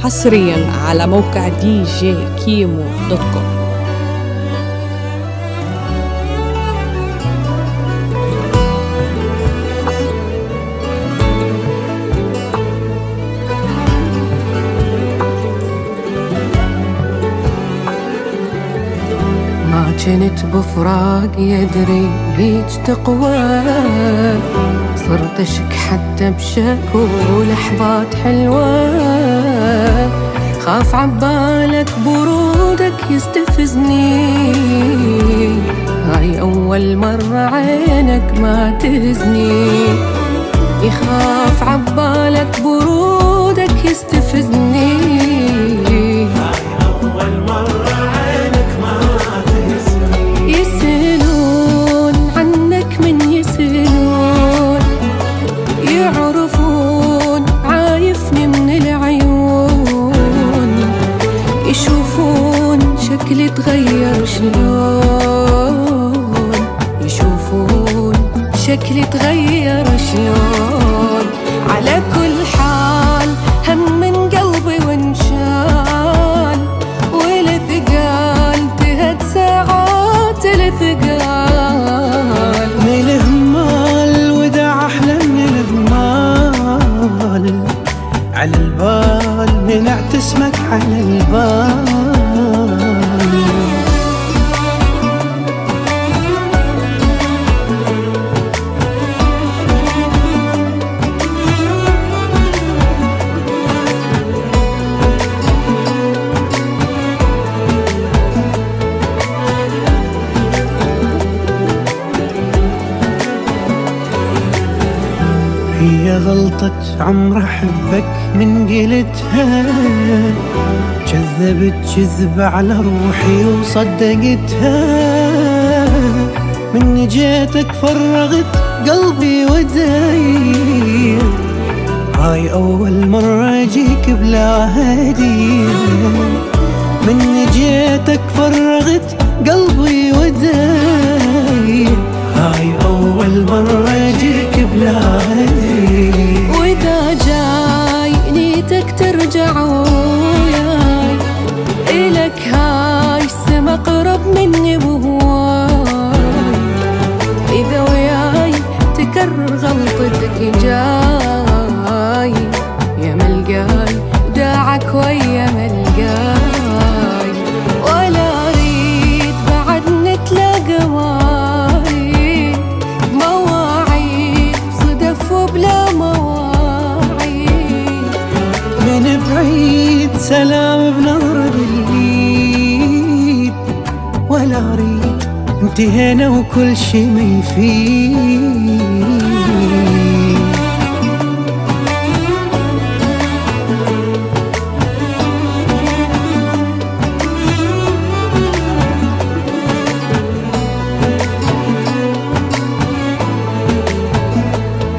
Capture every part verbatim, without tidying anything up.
حصريا على موقع دي جي كيمو دوت كوم. ما كنت بفراق يدري هيج تقوى، صرت اشك حتى بشك ولحظات حلوة، خاف عبالك برودك يستفزني، هاي أول مرة عينك ما تهزني، يخاف عبالك برودك يستفزني، شكلي تغير شلون، يشوفون شكلي تغير شلون، على كل حال هم من قلبي وانشال، والثقال تهد ساعات الثقال، من الهمال وداع أحلى من الهمال، على البال منعت اسمك على البال. هي غلطة عمر أحبك من قلتها، كذبت كذبة على روحي وصدقتها، من جيتك فرغت قلبي وداير، هاي أول مرة أجيك بلا هدية، من جيتك فرغت قلبي وداير، هاي أول مرة أجيك بلا هدية، وإذا جاي نيتك ترجع وياي، إلك هاي السما أقرب مني وهواي، إذا وياي تكرر غلطتك جاي، يا ملقاي وداعك ويا ملقاي، ولا أريد بعد نتلاقى وايد، مواعيد صدف وبلا مواعيد، من بعيد سلام بنظرة بالإيد، ولا أريد انتهينا وكل شي ما يفيد.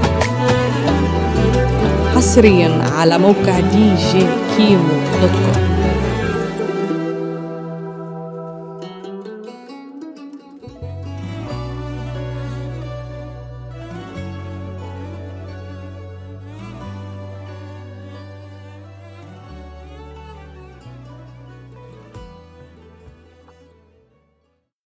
حصريا على موقع دي جي كيمو دوت كوم.